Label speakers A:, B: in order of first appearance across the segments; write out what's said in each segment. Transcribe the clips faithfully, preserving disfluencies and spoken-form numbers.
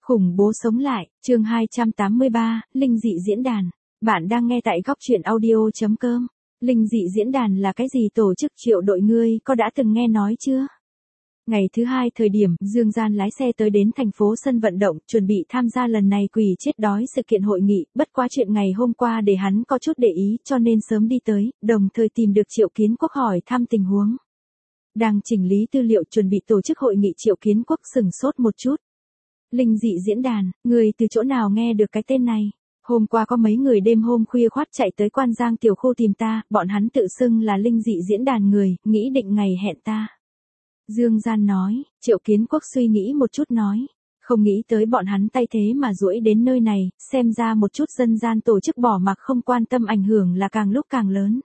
A: Khủng bố sống lại, chương hai trăm tám mươi ba, Linh dị diễn đàn. Bạn đang nghe tại góc truyện audio chấm com. Linh dị diễn đàn là cái gì? Tổ chức triệu đội ngươi có đã từng nghe nói chưa? Ngày thứ hai thời điểm, Dương Gian lái xe tới đến thành phố sân vận động, chuẩn bị tham gia lần này quỷ chết đói sự kiện hội nghị, bất quá chuyện ngày hôm qua để hắn có chút để ý cho nên sớm đi tới, đồng thời tìm được Triệu Kiến Quốc hỏi thăm tình huống. Đang chỉnh lý tư liệu chuẩn bị tổ chức hội nghị, Triệu Kiến Quốc sửng sốt một chút. Linh dị diễn đàn, người từ chỗ nào nghe được cái tên này? Hôm qua có mấy người đêm hôm khuya khoắt chạy tới Quan Giang tiểu khu tìm ta, bọn hắn tự xưng là linh dị diễn đàn người, nghĩ định ngày hẹn ta. Dương Gian nói. Triệu Kiến Quốc suy nghĩ một chút nói. Không nghĩ tới bọn hắn tay thế mà duỗi đến nơi này, xem ra một chút dân gian tổ chức bỏ mặc không quan tâm ảnh hưởng là càng lúc càng lớn.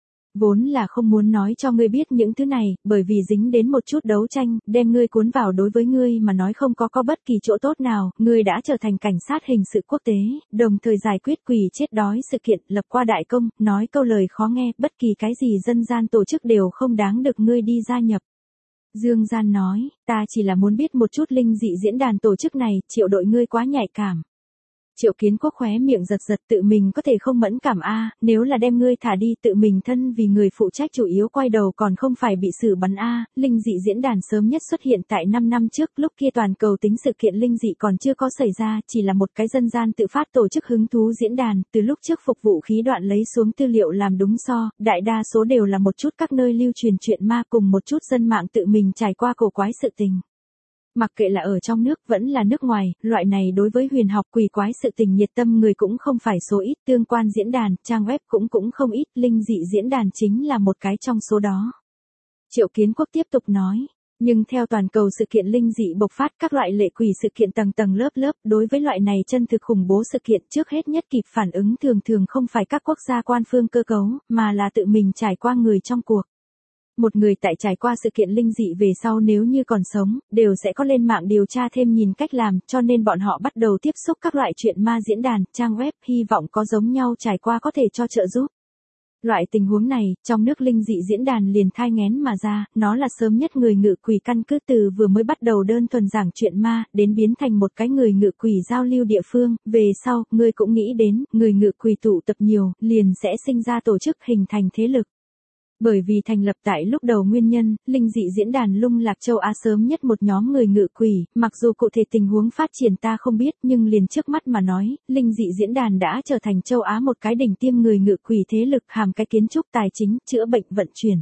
A: Vốn là không muốn nói cho ngươi biết những thứ này, bởi vì dính đến một chút đấu tranh, đem ngươi cuốn vào đối với ngươi mà nói không có có bất kỳ chỗ tốt nào, ngươi đã trở thành cảnh sát hình sự quốc tế, đồng thời giải quyết quỷ chết đói sự kiện, lập qua đại công, nói câu lời khó nghe, bất kỳ cái gì dân gian tổ chức đều không đáng được ngươi đi gia nhập. Dương Gian nói, ta chỉ là muốn biết một chút linh dị diễn đàn tổ chức này, Triệu đội ngươi quá nhạy cảm. Triệu Kiến Quốc khóe miệng giật giật, tự mình có thể không mẫn cảm a, à, nếu là đem ngươi thả đi tự mình thân vì người phụ trách chủ yếu quay đầu còn không phải bị xử bắn a, à. Linh dị diễn đàn sớm nhất xuất hiện tại năm năm trước, lúc kia toàn cầu tính sự kiện linh dị còn chưa có xảy ra, chỉ là một cái dân gian tự phát tổ chức hứng thú diễn đàn, từ lúc trước phục vụ khí đoạn lấy xuống tư liệu làm đúng so, đại đa số đều là một chút các nơi lưu truyền chuyện ma cùng một chút dân mạng tự mình trải qua cổ quái sự tình. Mặc kệ là ở trong nước vẫn là nước ngoài, loại này đối với huyền học quỷ quái sự tình nhiệt tâm người cũng không phải số ít, tương quan diễn đàn, trang web cũng cũng không ít, linh dị diễn đàn chính là một cái trong số đó. Triệu Kiến Quốc tiếp tục nói, nhưng theo toàn cầu sự kiện linh dị bộc phát, các loại lệ quỷ sự kiện tầng tầng lớp lớp, đối với loại này chân thực khủng bố sự kiện trước hết nhất kịp phản ứng thường thường không phải các quốc gia quan phương cơ cấu, mà là tự mình trải qua người trong cuộc. Một người tại trải qua sự kiện linh dị về sau nếu như còn sống, đều sẽ có lên mạng điều tra thêm nhìn cách làm, cho nên bọn họ bắt đầu tiếp xúc các loại chuyện ma diễn đàn, trang web, hy vọng có giống nhau trải qua có thể cho trợ giúp. Loại tình huống này, trong nước linh dị diễn đàn liền thai nghén mà ra, nó là sớm nhất người ngự quỷ căn cứ từ vừa mới bắt đầu đơn thuần giảng chuyện ma, đến biến thành một cái người ngự quỷ giao lưu địa phương, về sau, ngươi cũng nghĩ đến, người ngự quỷ tụ tập nhiều, liền sẽ sinh ra tổ chức hình thành thế lực. Bởi vì thành lập tại lúc đầu nguyên nhân, linh dị diễn đàn lung lạc châu Á sớm nhất một nhóm người ngự quỷ, mặc dù cụ thể tình huống phát triển ta không biết nhưng liền trước mắt mà nói, linh dị diễn đàn đã trở thành châu Á một cái đỉnh tiêm người ngự quỷ thế lực hàm cái kiến trúc tài chính, chữa bệnh vận chuyển.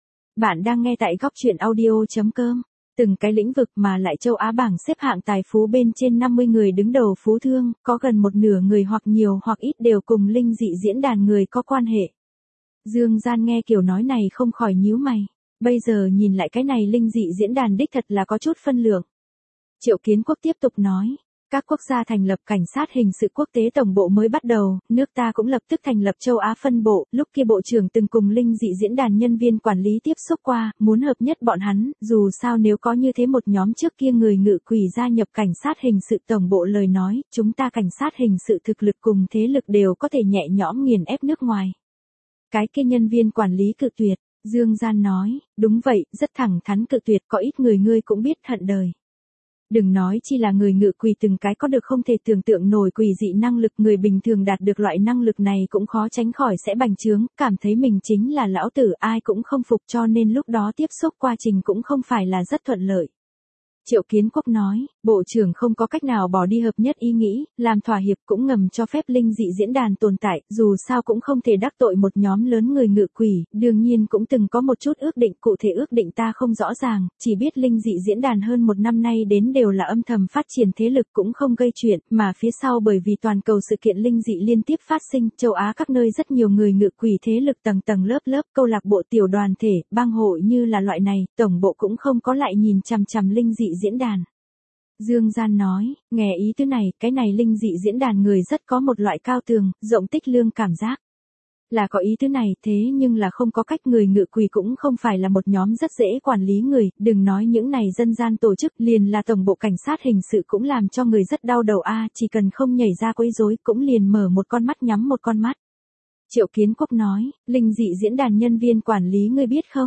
A: Bạn đang nghe tại góc truyện audio chấm com. Từng cái lĩnh vực mà lại châu Á bảng xếp hạng tài phú bên trên năm mươi người đứng đầu phú thương, có gần một nửa người hoặc nhiều hoặc ít đều cùng linh dị diễn đàn người có quan hệ. Dương Gian nghe kiểu nói này không khỏi nhíu mày, bây giờ nhìn lại cái này linh dị diễn đàn đích thật là có chút phân lượng. Triệu Kiến Quốc tiếp tục nói, các quốc gia thành lập cảnh sát hình sự quốc tế tổng bộ mới bắt đầu, nước ta cũng lập tức thành lập châu Á phân bộ, lúc kia bộ trưởng từng cùng linh dị diễn đàn nhân viên quản lý tiếp xúc qua, muốn hợp nhất bọn hắn, dù sao nếu có như thế một nhóm trước kia người ngự quỷ gia nhập cảnh sát hình sự tổng bộ lời nói, chúng ta cảnh sát hình sự thực lực cùng thế lực đều có thể nhẹ nhõm nghiền ép nước ngoài. Cái kia nhân viên quản lý cự tuyệt, Dương Gian nói, đúng vậy, rất thẳng thắn cự tuyệt, có ít người ngươi cũng biết hận đời. Đừng nói chi là người ngự quỷ từng cái có được không thể tưởng tượng nổi quỷ dị năng lực, người bình thường đạt được loại năng lực này cũng khó tránh khỏi sẽ bành trướng, cảm thấy mình chính là lão tử, ai cũng không phục, cho nên lúc đó tiếp xúc quá trình cũng không phải là rất thuận lợi. Triệu Kiến Quốc nói, bộ trưởng không có cách nào bỏ đi hợp nhất ý nghĩ, làm thỏa hiệp cũng ngầm cho phép linh dị diễn đàn tồn tại, dù sao cũng không thể đắc tội một nhóm lớn người ngự quỷ, đương nhiên cũng từng có một chút ước định, cụ thể ước định ta không rõ ràng, chỉ biết linh dị diễn đàn hơn một năm nay đến đều là âm thầm phát triển thế lực cũng không gây chuyện, mà phía sau bởi vì toàn cầu sự kiện linh dị liên tiếp phát sinh, châu Á các nơi rất nhiều người ngự quỷ thế lực tầng tầng lớp lớp, câu lạc bộ tiểu đoàn thể, bang hội như là loại này, tổng bộ cũng không có lại nhìn chằm chằm linh dị diễn đàn. Dương Gian nói, nghe ý thứ này, cái này linh dị diễn đàn người rất có một loại cao tường, rộng tích lương cảm giác. Là có ý thứ này, thế nhưng là không có cách, người ngự quỷ cũng không phải là một nhóm rất dễ quản lý người, đừng nói những này dân gian tổ chức, liền là tổng bộ cảnh sát hình sự cũng làm cho người rất đau đầu a, chỉ cần không nhảy ra quấy rối cũng liền mở một con mắt nhắm một con mắt. Triệu Kiến Quốc nói, linh dị diễn đàn nhân viên quản lý ngươi biết không?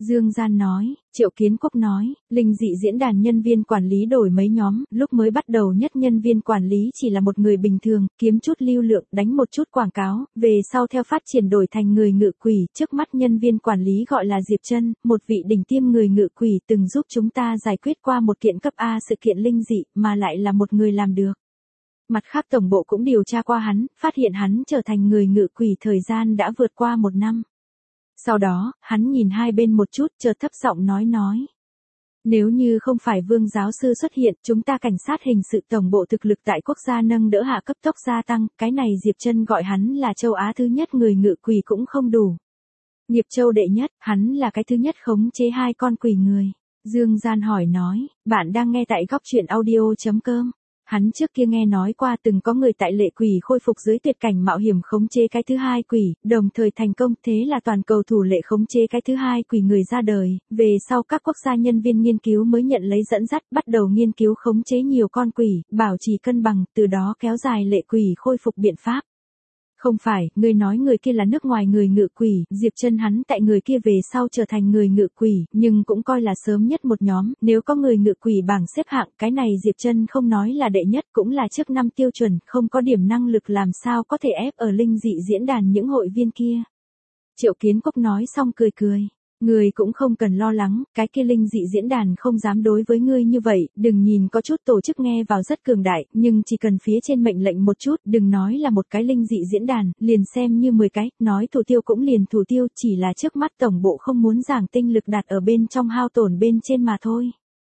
A: Dương Gian nói. Triệu Kiến Quốc nói, linh dị diễn đàn nhân viên quản lý đổi mấy nhóm, lúc mới bắt đầu nhất nhân viên quản lý chỉ là một người bình thường, kiếm chút lưu lượng, đánh một chút quảng cáo, về sau theo phát triển đổi thành người ngự quỷ, trước mắt nhân viên quản lý gọi là Diệp Trân, một vị đỉnh tiêm người ngự quỷ từng giúp chúng ta giải quyết qua một kiện cấp A sự kiện linh dị, mà lại là một người làm được. Mặt khác tổng bộ cũng điều tra qua hắn, phát hiện hắn trở thành người ngự quỷ thời gian đã vượt qua một năm. Sau đó, hắn nhìn hai bên một chút, chợt thấp giọng nói nói. Nếu như không phải Vương giáo sư xuất hiện, chúng ta cảnh sát hình sự tổng bộ thực lực tại quốc gia nâng đỡ hạ cấp tốc gia tăng, cái này Diệp Trân gọi hắn là châu Á thứ nhất người ngự quỷ cũng không đủ. Nghiệp châu đệ nhất, hắn là cái thứ nhất khống chế hai con quỷ người. Dương Gian hỏi nói, bạn đang nghe tại góc truyện audio.com. Hắn trước kia nghe nói qua từng có người tại lệ quỷ khôi phục dưới tuyệt cảnh mạo hiểm khống chế cái thứ hai quỷ, đồng thời thành công, thế là toàn cầu thủ lệ khống chế cái thứ hai quỷ người ra đời, về sau các quốc gia nhân viên nghiên cứu mới nhận lấy dẫn dắt, bắt đầu nghiên cứu khống chế nhiều con quỷ, bảo trì cân bằng, từ đó kéo dài lệ quỷ khôi phục biện pháp. Không phải, người nói người kia là nước ngoài người ngự quỷ, Diệp Trân hắn tại người kia về sau trở thành người ngự quỷ, nhưng cũng coi là sớm nhất một nhóm, nếu có người ngự quỷ bảng xếp hạng, cái này Diệp Trân không nói là đệ nhất cũng là trước năm tiêu chuẩn, không có điểm năng lực làm sao có thể ép ở linh dị diễn đàn những hội viên kia. Triệu Kiến Quốc nói xong cười cười. Ngươi cũng không cần lo lắng, cái kia linh dị diễn đàn không dám đối với ngươi như vậy, đừng nhìn có chút tổ chức nghe vào rất cường đại, nhưng chỉ cần phía trên mệnh lệnh một chút, đừng nói là một cái linh dị diễn đàn, liền xem như mười cái, nói thủ tiêu cũng liền thủ tiêu, chỉ là trước mắt tổng bộ không muốn giảng tinh lực đặt ở bên trong hao tổn bên trên mà thôi.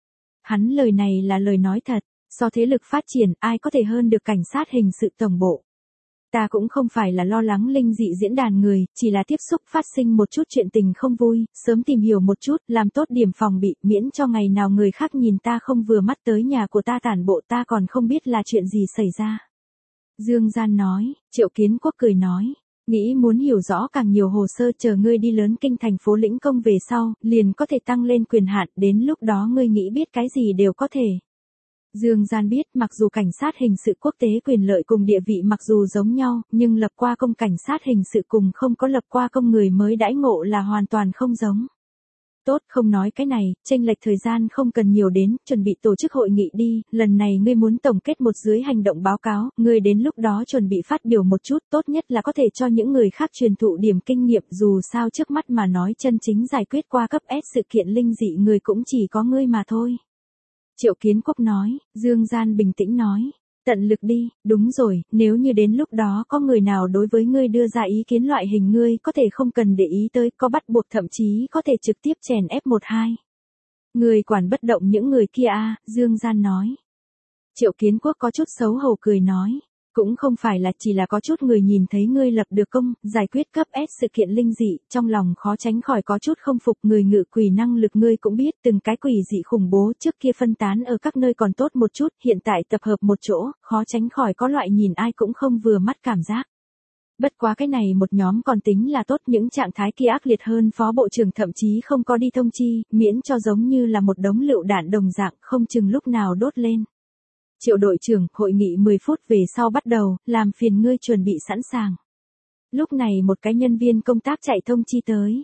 A: Hắn lời này là lời nói thật, so thế lực phát triển, ai có thể hơn được cảnh sát hình sự tổng bộ. Ta cũng không phải là lo lắng linh dị diễn đàn người, chỉ là tiếp xúc phát sinh một chút chuyện tình không vui, sớm tìm hiểu một chút, làm tốt điểm phòng bị, miễn cho ngày nào người khác nhìn ta không vừa mắt tới nhà của ta tản bộ ta còn không biết là chuyện gì xảy ra. Dương Gian nói, Triệu Kiến Quốc cười nói, nghĩ muốn hiểu rõ càng nhiều hồ sơ chờ ngươi đi lớn kinh thành phố lĩnh công về sau, liền có thể tăng lên quyền hạn, đến lúc đó ngươi nghĩ biết cái gì đều có thể. Dương Gian biết mặc dù cảnh sát hình sự quốc tế quyền lợi cùng địa vị mặc dù giống nhau, nhưng lập qua công cảnh sát hình sự cùng không có lập qua công người mới đãi ngộ là hoàn toàn không giống. Tốt, không nói cái này, chênh lệch thời gian không cần nhiều đến, chuẩn bị tổ chức hội nghị đi, lần này ngươi muốn tổng kết một dưới hành động báo cáo, ngươi đến lúc đó chuẩn bị phát biểu một chút, tốt nhất là có thể cho những người khác truyền thụ điểm kinh nghiệm, dù sao trước mắt mà nói chân chính giải quyết qua cấp S sự kiện linh dị người cũng chỉ có ngươi mà thôi. Triệu Kiến Quốc nói, Dương Gian bình tĩnh nói, tận lực đi, đúng rồi, nếu như đến lúc đó có người nào đối với ngươi đưa ra ý kiến loại hình ngươi có thể không cần để ý tới, có bắt buộc thậm chí có thể trực tiếp chèn ép một hai. Ngươi quản bất động những người kia à, Dương Gian nói. Triệu Kiến Quốc có chút xấu hổ cười nói, cũng không phải là chỉ là có chút người nhìn thấy ngươi lập được công, giải quyết cấp S sự kiện linh dị, trong lòng khó tránh khỏi có chút không phục người ngự quỷ năng lực ngươi cũng biết từng cái quỷ dị khủng bố trước kia phân tán ở các nơi còn tốt một chút, hiện tại tập hợp một chỗ, khó tránh khỏi có loại nhìn ai cũng không vừa mắt cảm giác. Bất quá cái này một nhóm còn tính là tốt, những trạng thái kia ác liệt hơn phó bộ trưởng thậm chí không có đi thông chi, miễn cho giống như là một đống lựu đạn đồng dạng không chừng lúc nào đốt lên. Triệu đội trưởng, hội nghị mười phút về sau bắt đầu, làm phiền ngươi chuẩn bị sẵn sàng. Lúc này một cái nhân viên công tác chạy thông chi tới.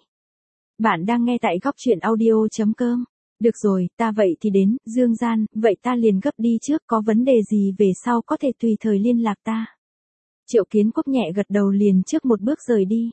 A: Bạn đang nghe tại góc truyện audio.com. Được rồi, ta vậy thì đến, Dương Gian, vậy ta liền gấp đi trước, có vấn đề gì về sau có thể tùy thời liên lạc ta. Triệu Kiến Quốc nhẹ gật đầu liền trước một bước rời đi.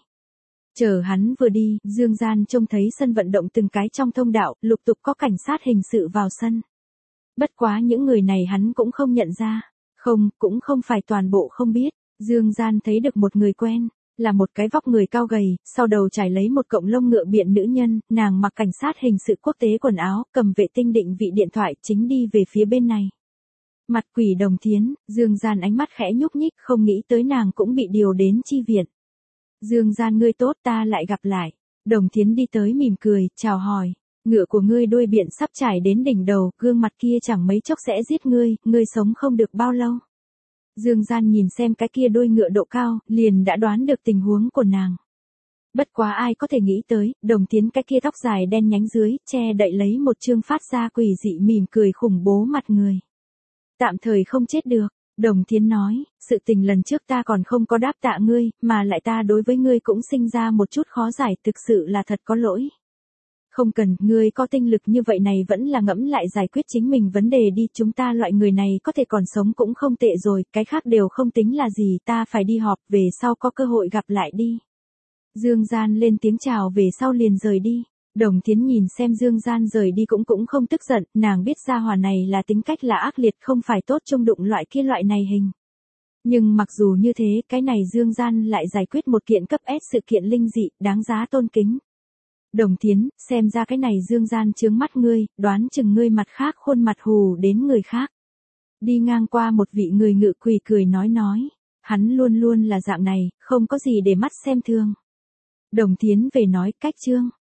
A: Chờ hắn vừa đi, Dương Gian trông thấy sân vận động từng cái trong thông đạo, lục tục có cảnh sát hình sự vào sân. Bất quá những người này hắn cũng không nhận ra. Không, cũng không phải toàn bộ không biết. Dương Gian thấy được một người quen, là một cái vóc người cao gầy, sau đầu trải lấy một cọng lông ngựa biện nữ nhân, nàng mặc cảnh sát hình sự quốc tế quần áo, cầm vệ tinh định vị điện thoại chính đi về phía bên này. Mặt quỷ Đồng Thiến, Dương Gian ánh mắt khẽ nhúc nhích không nghĩ tới nàng cũng bị điều đến chi viện. Dương Gian ngươi tốt ta lại gặp lại. Đồng Thiến đi tới mỉm cười, chào hỏi. Ngựa của ngươi đuôi biện sắp trải đến đỉnh đầu, gương mặt kia chẳng mấy chốc sẽ giết ngươi, ngươi sống không được bao lâu. Dương Gian nhìn xem cái kia đuôi ngựa độ cao, liền đã đoán được tình huống của nàng. Bất quá ai có thể nghĩ tới, Đồng Thiến cái kia tóc dài đen nhánh dưới, che đậy lấy một chương phát ra quỷ dị mỉm cười khủng bố mặt người. Tạm thời không chết được, Đồng Thiến nói, sự tình lần trước ta còn không có đáp tạ ngươi, mà lại ta đối với ngươi cũng sinh ra một chút khó giải, thực sự là thật có lỗi. Không cần, ngươi có tinh lực như vậy này vẫn là ngẫm lại giải quyết chính mình vấn đề đi, chúng ta loại người này có thể còn sống cũng không tệ rồi, cái khác đều không tính là gì, ta phải đi họp, về sau có cơ hội gặp lại đi. Dương Gian lên tiếng chào về sau liền rời đi. Đồng Thiến nhìn xem Dương Gian rời đi cũng cũng không tức giận, nàng biết gia hỏa này là tính cách là ác liệt, không phải tốt trung đụng loại kia loại này hình. Nhưng mặc dù như thế, cái này Dương Gian lại giải quyết một kiện cấp S sự kiện linh dị, đáng giá tôn kính. Đồng Thiến, xem ra cái này Dương Gian chướng mắt ngươi, đoán chừng ngươi mặt khác khuôn mặt hù đến người khác. Đi ngang qua một vị người ngự quỳ cười nói nói, hắn luôn luôn là dạng này, không có gì để mắt xem thường. Đồng Thiến về nói, cách chương.